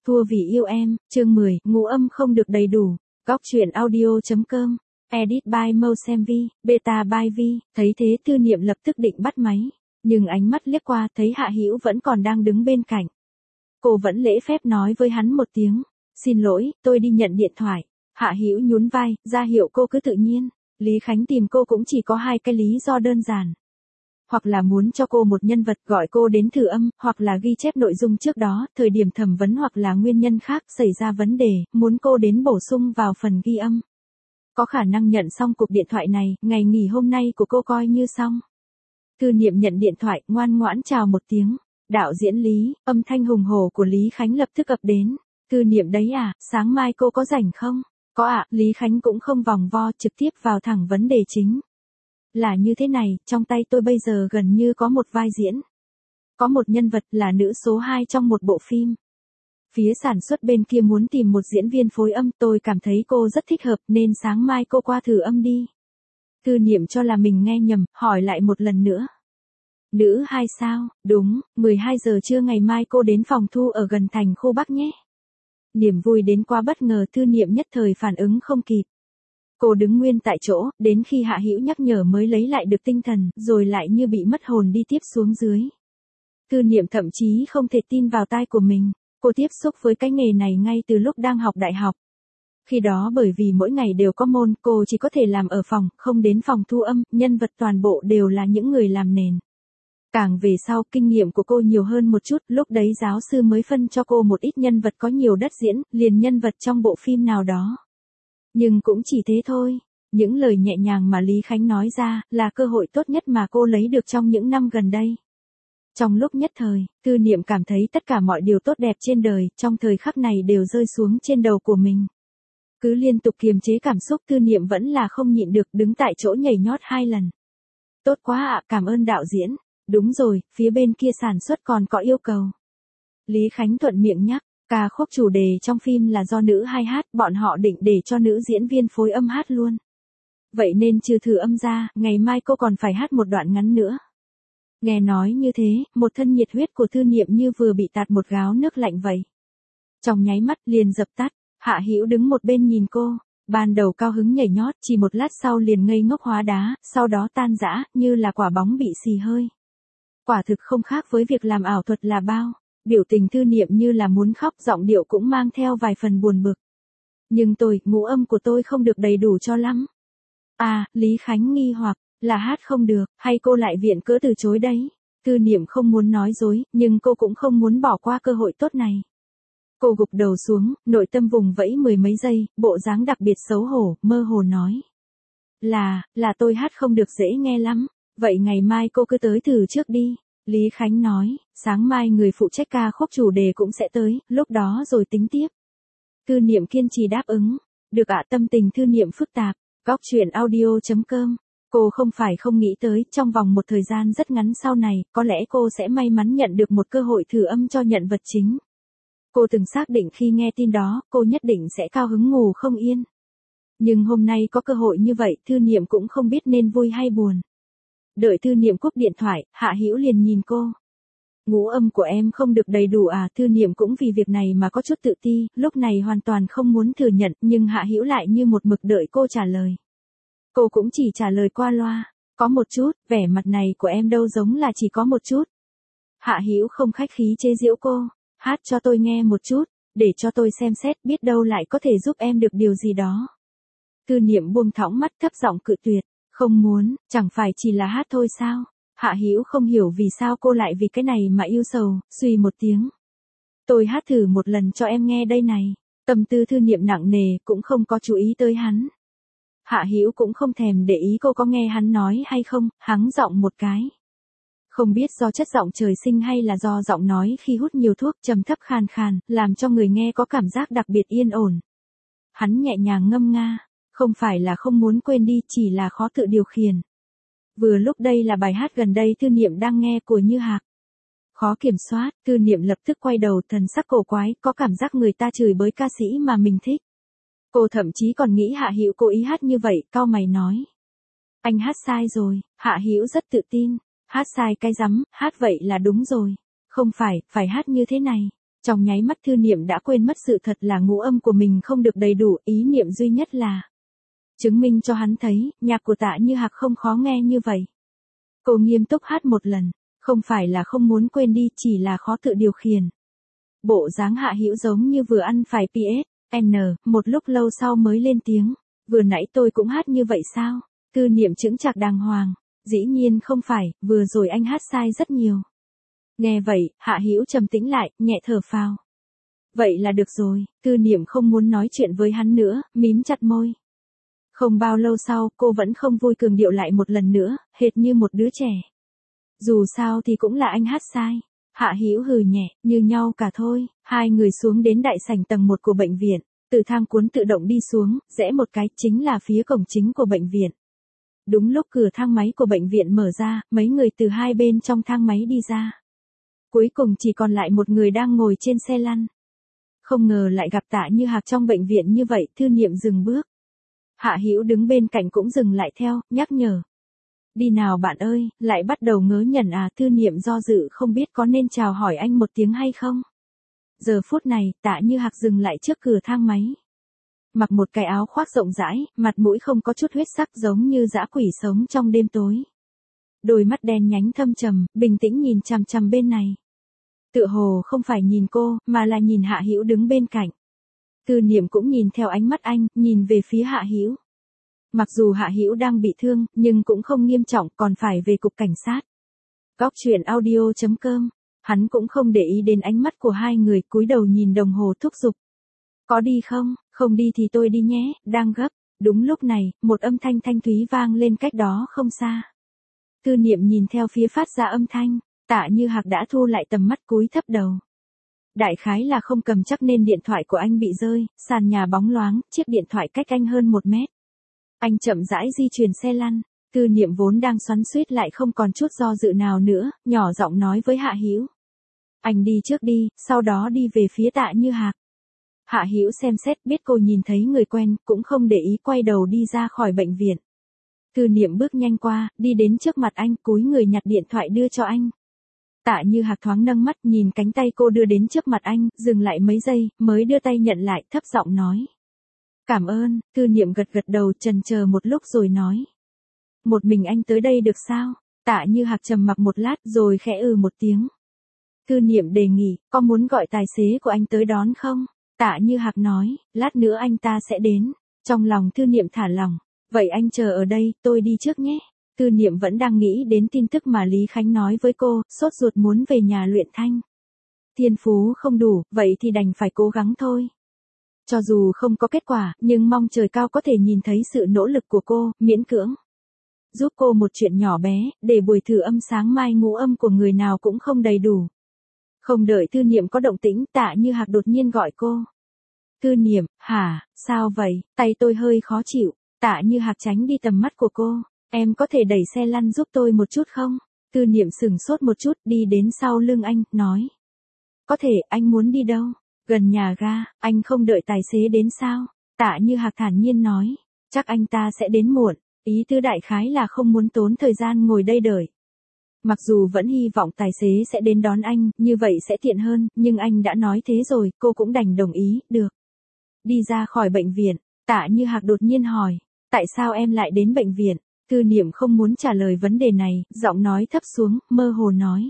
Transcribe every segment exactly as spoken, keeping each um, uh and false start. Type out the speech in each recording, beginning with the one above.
Thua vì yêu em, chương mười, ngũ âm không được đầy đủ. Góc truyện audio.com. Edit by Mosemvi, beta by Vi. Thấy thế Tư Niệm lập tức định bắt máy, nhưng ánh mắt liếc qua thấy Hạ Hữu vẫn còn đang đứng bên cạnh. Cô vẫn lễ phép nói với hắn một tiếng, xin lỗi, tôi đi nhận điện thoại. Hạ Hữu nhún vai, ra hiệu cô cứ tự nhiên. Lý Khánh tìm cô cũng chỉ có hai cái lý do đơn giản. Hoặc là muốn cho cô một nhân vật gọi cô đến thử âm, hoặc là ghi chép nội dung trước đó, thời điểm thẩm vấn, hoặc là nguyên nhân khác xảy ra vấn đề, muốn cô đến bổ sung vào phần ghi âm. Có khả năng nhận xong cuộc điện thoại này, ngày nghỉ hôm nay của cô coi như xong. Tư Niệm nhận điện thoại, ngoan ngoãn chào một tiếng. Đạo diễn Lý, âm thanh hùng hổ của Lý Khánh lập tức ập đến. Tư Niệm đấy à, sáng mai cô có rảnh không? Có ạ, à, Lý Khánh cũng không vòng vo, trực tiếp vào thẳng vấn đề chính. Là như thế này, trong tay tôi bây giờ gần như có một vai diễn. Có một nhân vật là nữ số hai trong một bộ phim. Phía sản xuất bên kia muốn tìm một diễn viên phối âm, tôi cảm thấy cô rất thích hợp nên sáng mai cô qua thử âm đi. Tư Niệm cho là mình nghe nhầm, hỏi lại một lần nữa. Nữ hai sao, đúng, mười hai giờ trưa ngày mai cô đến phòng thu ở gần thành khu Bắc nhé. Niềm vui đến quá bất ngờ, Tư Niệm nhất thời phản ứng không kịp. Cô đứng nguyên tại chỗ, đến khi Hạ Hữu nhắc nhở mới lấy lại được tinh thần, rồi lại như bị mất hồn đi tiếp xuống dưới. Tư Niệm thậm chí không thể tin vào tai của mình, cô tiếp xúc với cái nghề này ngay từ lúc đang học đại học. Khi đó bởi vì mỗi ngày đều có môn, cô chỉ có thể làm ở phòng, không đến phòng thu âm, nhân vật toàn bộ đều là những người làm nền. Càng về sau, kinh nghiệm của cô nhiều hơn một chút, lúc đấy giáo sư mới phân cho cô một ít nhân vật có nhiều đất diễn, liền nhân vật trong bộ phim nào đó. Nhưng cũng chỉ thế thôi, những lời nhẹ nhàng mà Lý Khánh nói ra, là cơ hội tốt nhất mà cô lấy được trong những năm gần đây. Trong lúc nhất thời, Tư Niệm cảm thấy tất cả mọi điều tốt đẹp trên đời, trong thời khắc này đều rơi xuống trên đầu của mình. Cứ liên tục kiềm chế cảm xúc, Tư Niệm vẫn là không nhịn được, đứng tại chỗ nhảy nhót hai lần. Tốt quá ạ, cảm ơn đạo diễn. Đúng rồi, phía bên kia sản xuất còn có yêu cầu. Lý Khánh thuận miệng nhắc, ca khúc chủ đề trong phim là do nữ hai hát, bọn họ định để cho nữ diễn viên phối âm hát luôn. Vậy nên trừ thử âm ra, ngày mai cô còn phải hát một đoạn ngắn nữa. Nghe nói như thế, một thân nhiệt huyết của Tư Niệm như vừa bị tạt một gáo nước lạnh vậy. Trong nháy mắt liền dập tắt, Hạ Hữu đứng một bên nhìn cô, ban đầu cao hứng nhảy nhót, chỉ một lát sau liền ngây ngốc hóa đá, sau đó tan rã, như là quả bóng bị xì hơi. Quả thực không khác với việc làm ảo thuật là bao. Biểu tình Tư Niệm như là muốn khóc, giọng điệu cũng mang theo vài phần buồn bực. Nhưng tôi, ngũ âm của tôi không được đầy đủ cho lắm. À, Lý Khánh nghi hoặc, là hát không được, hay cô lại viện cớ từ chối đấy? Tư Niệm không muốn nói dối, nhưng cô cũng không muốn bỏ qua cơ hội tốt này. Cô gục đầu xuống, nội tâm vùng vẫy mười mấy giây, bộ dáng đặc biệt xấu hổ, mơ hồ nói. Là, là tôi hát không được dễ nghe lắm. Vậy ngày mai cô cứ tới thử trước đi. Lý Khánh nói, sáng mai người phụ trách ca khúc chủ đề cũng sẽ tới, lúc đó rồi tính tiếp. Tư Niệm kiên trì đáp ứng. Được ạ, tâm tình Tư Niệm phức tạp. Góc truyện audio.com. Cô không phải không nghĩ tới, trong vòng một thời gian rất ngắn sau này, có lẽ cô sẽ may mắn nhận được một cơ hội thử âm cho nhân vật chính. Cô từng xác định khi nghe tin đó, cô nhất định sẽ cao hứng ngủ không yên. Nhưng hôm nay có cơ hội như vậy, Tư Niệm cũng không biết nên vui hay buồn. Đợi Tư Niệm cúp điện thoại, Hạ Hữu liền nhìn cô. Ngũ âm của em không được đầy đủ à? Tư Niệm cũng vì việc này mà có chút tự ti, lúc này hoàn toàn không muốn thừa nhận, nhưng Hạ Hữu lại như một mực đợi cô trả lời. Cô cũng chỉ trả lời qua loa, có một chút, vẻ mặt này của em đâu giống là chỉ có một chút. Hạ Hữu không khách khí chế giễu cô, hát cho tôi nghe một chút, để cho tôi xem xét, biết đâu lại có thể giúp em được điều gì đó. Tư Niệm buông thõng mắt, thấp giọng cự tuyệt. Không muốn, chẳng phải chỉ là hát thôi sao? Hạ Hữu không hiểu vì sao cô lại vì cái này mà yêu sầu, suy một tiếng. Tôi hát thử một lần cho em nghe đây này. Tâm tư Tư Niệm nặng nề, cũng không có chú ý tới hắn. Hạ Hữu cũng không thèm để ý cô có nghe hắn nói hay không, hắng giọng một cái. Không biết do chất giọng trời sinh hay là do giọng nói khi hút nhiều thuốc, trầm thấp khàn khàn, làm cho người nghe có cảm giác đặc biệt yên ổn. Hắn nhẹ nhàng ngâm nga. Không phải là không muốn quên đi, chỉ là khó tự điều khiển. Vừa lúc đây là bài hát gần đây Tư Niệm đang nghe của Như Hạc. Khó kiểm soát, Tư Niệm lập tức quay đầu, thần sắc cổ quái, có cảm giác người ta chửi bới ca sĩ mà mình thích. Cô thậm chí còn nghĩ Hạ Hữu cố ý hát như vậy, cau mày nói. Anh hát sai rồi. Hạ Hữu rất tự tin. Hát sai cái rắm, hát vậy là đúng rồi. Không phải, phải hát như thế này. Trong nháy mắt Thư Niệm đã quên mất sự thật là ngũ âm của mình không được đầy đủ, ý niệm duy nhất là chứng minh cho hắn thấy, nhạc của Tạ Như Hạc không khó nghe như vậy. Cô nghiêm túc hát một lần, không phải là không muốn quên đi, chỉ là khó tự điều khiển. Bộ dáng Hạ Hữu giống như vừa ăn phải pê ét en, một lúc lâu sau mới lên tiếng, vừa nãy tôi cũng hát như vậy sao? Thư Niệm chững chạc đàng hoàng, dĩ nhiên không phải, vừa rồi anh hát sai rất nhiều. Nghe vậy, Hạ Hữu trầm tĩnh lại, nhẹ thở phào. Vậy là được rồi, Thư Niệm không muốn nói chuyện với hắn nữa, mím chặt môi. Không bao lâu sau, cô vẫn không vui cường điệu lại một lần nữa, hệt như một đứa trẻ. Dù sao thì cũng là anh hát sai. Hạ Hữu hừ nhẹ, như nhau cả thôi. Hai người xuống đến đại sảnh tầng một của bệnh viện, từ thang cuốn tự động đi xuống, rẽ một cái chính là phía cổng chính của bệnh viện. Đúng lúc cửa thang máy của bệnh viện mở ra, mấy người từ hai bên trong thang máy đi ra. Cuối cùng chỉ còn lại một người đang ngồi trên xe lăn. Không ngờ lại gặp Tạ Như Hạc trong bệnh viện như vậy, Thư Niệm dừng bước. Hạ Hữu đứng bên cạnh cũng dừng lại theo, nhắc nhở. Đi nào bạn ơi, lại bắt đầu ngớ ngẩn à? Thư Niệm do dự không biết có nên chào hỏi anh một tiếng hay không. Giờ phút này, Tạ Như Hạc dừng lại trước cửa thang máy. Mặc một cái áo khoác rộng rãi, mặt mũi không có chút huyết sắc giống như dã quỷ sống trong đêm tối. Đôi mắt đen nhánh thâm trầm, bình tĩnh nhìn chằm chằm bên này. Tựa hồ không phải nhìn cô, mà là nhìn Hạ Hữu đứng bên cạnh. Thư Niệm cũng nhìn theo ánh mắt anh, nhìn về phía Hạ Hữu. Mặc dù Hạ Hữu đang bị thương, nhưng cũng không nghiêm trọng, còn phải về cục cảnh sát. Góc truyện audio chấm com, hắn cũng không để ý đến ánh mắt của hai người, cúi đầu nhìn đồng hồ thúc giục. Có đi không? Không đi thì tôi đi nhé, đang gấp. Đúng lúc này, một âm thanh thanh thúy vang lên cách đó không xa. Thư Niệm nhìn theo phía phát ra âm thanh, Tạ Như Hạc đã thu lại tầm mắt, cúi thấp đầu. Đại khái là không cầm chắc nên điện thoại của anh bị rơi, sàn nhà bóng loáng, chiếc điện thoại cách anh hơn một mét. Anh chậm rãi di chuyển xe lăn, Thư Niệm vốn đang xoắn xuýt lại không còn chút do dự nào nữa, nhỏ giọng nói với Hạ Hữu. Anh đi trước đi, sau đó đi về phía Tạ Như Hạc. Hạ Hữu xem xét biết cô nhìn thấy người quen, cũng không để ý, quay đầu đi ra khỏi bệnh viện. Thư Niệm bước nhanh qua, đi đến trước mặt anh, cúi người nhặt điện thoại đưa cho anh. Tạ Như Hạc thoáng nâng mắt nhìn cánh tay cô đưa đến trước mặt anh, dừng lại mấy giây, mới đưa tay nhận lại, thấp giọng nói. Cảm ơn. Thư Niệm gật gật đầu, chần chờ một lúc rồi nói. Một mình anh tới đây được sao? Tạ Như Hạc trầm mặc một lát rồi khẽ ừ một tiếng. Thư Niệm đề nghị, có muốn gọi tài xế của anh tới đón không? Tạ Như Hạc nói, lát nữa anh ta sẽ đến. Trong lòng Thư Niệm thả lỏng. Vậy anh chờ ở đây, tôi đi trước nhé. Thư Niệm vẫn đang nghĩ đến tin tức mà Lý Khánh nói với cô, sốt ruột muốn về nhà luyện thanh. Thiên phú không đủ, vậy thì đành phải cố gắng thôi. Cho dù không có kết quả, nhưng mong trời cao có thể nhìn thấy sự nỗ lực của cô, miễn cưỡng. Giúp cô một chuyện nhỏ bé, để buổi thử âm sáng mai ngũ âm của người nào cũng không đầy đủ. Không đợi Thư Niệm có động tĩnh, Tạ Như Hạc đột nhiên gọi cô. Thư Niệm, hả, sao vậy, tay tôi hơi khó chịu. Tạ Như Hạc tránh đi tầm mắt của cô. Em có thể đẩy xe lăn giúp tôi một chút không? Thư Niệm sửng sốt một chút, đi đến sau lưng anh, nói. Có thể, anh muốn đi đâu? Gần nhà ga, anh không đợi tài xế đến sao? Tạ Như Hạc thản nhiên nói. Chắc anh ta sẽ đến muộn, ý tứ đại khái là không muốn tốn thời gian ngồi đây đợi. Mặc dù vẫn hy vọng tài xế sẽ đến đón anh, như vậy sẽ tiện hơn, nhưng anh đã nói thế rồi, cô cũng đành đồng ý, được. Đi ra khỏi bệnh viện, Tạ Như Hạc đột nhiên hỏi. Tại sao em lại đến bệnh viện? Thư Niệm không muốn trả lời vấn đề này, giọng nói thấp xuống, mơ hồ nói.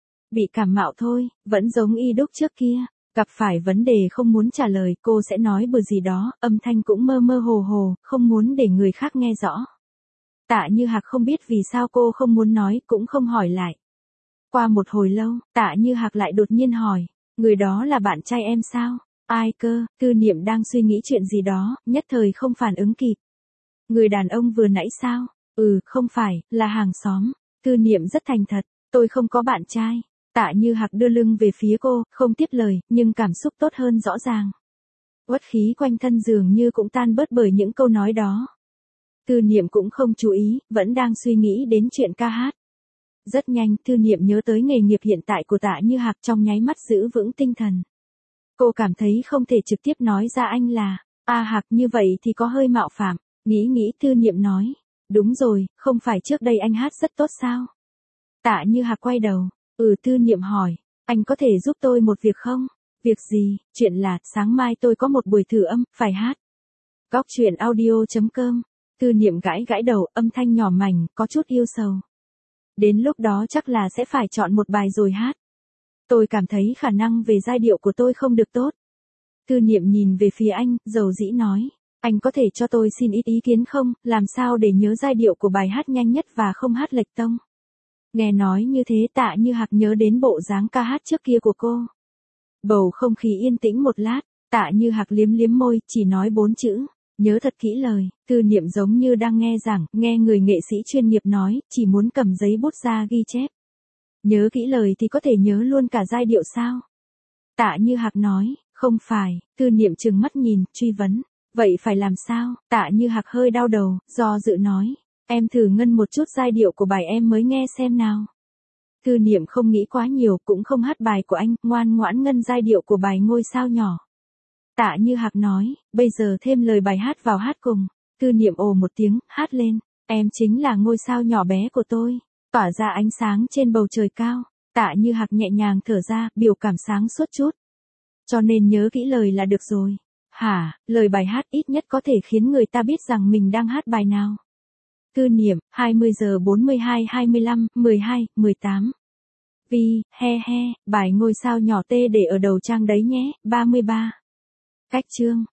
Bị cảm mạo thôi, vẫn giống y đúc trước kia, gặp phải vấn đề không muốn trả lời, cô sẽ nói bừa gì đó, âm thanh cũng mơ mơ hồ hồ, không muốn để người khác nghe rõ. Tạ Như Hạc không biết vì sao cô không muốn nói, cũng không hỏi lại. Qua một hồi lâu, Tạ Như Hạc lại đột nhiên hỏi, người đó là bạn trai em sao? Ai cơ? Thư Niệm đang suy nghĩ chuyện gì đó, nhất thời không phản ứng kịp. Người đàn ông vừa nãy sao? Ừ, không phải, là hàng xóm. Thư Niệm rất thành thật, tôi không có bạn trai. Tạ Như Hạc đưa lưng về phía cô, không tiếp lời, nhưng cảm xúc tốt hơn rõ ràng. Uất khí quanh thân dường như cũng tan bớt bởi những câu nói đó. Thư Niệm cũng không chú ý, vẫn đang suy nghĩ đến chuyện ca hát. Rất nhanh, Thư Niệm nhớ tới nghề nghiệp hiện tại của Tạ Như Hạc, trong nháy mắt giữ vững tinh thần. Cô cảm thấy không thể trực tiếp nói ra anh là, A Hạc, như vậy thì có hơi mạo phạm. Nghĩ nghĩ Thư Niệm nói, đúng rồi, không phải trước đây anh hát rất tốt sao? Tạ Như Hạc quay đầu, ừ. Thư Niệm hỏi, anh có thể giúp tôi một việc không? Việc gì, chuyện là, sáng mai tôi có một buổi thử âm, phải hát. Góc chuyện audio.com. Tư Niệm gãi gãi đầu, âm thanh nhỏ mảnh, có chút yêu sầu. Đến lúc đó chắc là sẽ phải chọn một bài rồi hát. Tôi cảm thấy khả năng về giai điệu của tôi không được tốt. Tư Niệm nhìn về phía anh, dầu dĩ nói. Anh có thể cho tôi xin ít ý kiến không, làm sao để nhớ giai điệu của bài hát nhanh nhất và không hát lệch tông. Nghe nói như thế Tạ Như Hạc nhớ đến bộ dáng ca hát trước kia của cô. Bầu không khí yên tĩnh một lát, Tạ Như Hạc liếm liếm môi, chỉ nói bốn chữ. Nhớ thật kỹ lời. Tư Niệm giống như đang nghe giảng, nghe người nghệ sĩ chuyên nghiệp nói, chỉ muốn cầm giấy bút ra ghi chép. Nhớ kỹ lời thì có thể nhớ luôn cả giai điệu sao? Tạ Như Hạc nói, không phải. Tư Niệm trừng mắt nhìn, truy vấn. Vậy phải làm sao? Tạ Như Hạc hơi đau đầu, do dự nói. Em thử ngân một chút giai điệu của bài em mới nghe xem nào. Tư Niệm không nghĩ quá nhiều, cũng không hát bài của anh, ngoan ngoãn ngân giai điệu của bài Ngôi Sao Nhỏ. Tạ Như Hạc nói, bây giờ thêm lời bài hát vào hát cùng. Tư Niệm ồ một tiếng, hát lên. Em chính là ngôi sao nhỏ bé của tôi, tỏa ra ánh sáng trên bầu trời cao. Tạ Như Hạc nhẹ nhàng thở ra, biểu cảm sáng suốt chút. Cho nên nhớ kỹ lời là được rồi. Hả, lời bài hát ít nhất có thể khiến người ta biết rằng mình đang hát bài nào. Tư Niệm, hai mươi giờ bốn mươi hai hai mươi lăm, mười hai, mười tám. Vi, he he, bài Ngôi Sao Nhỏ tê để ở đầu trang đấy nhé, ba mươi ba. Cách chương.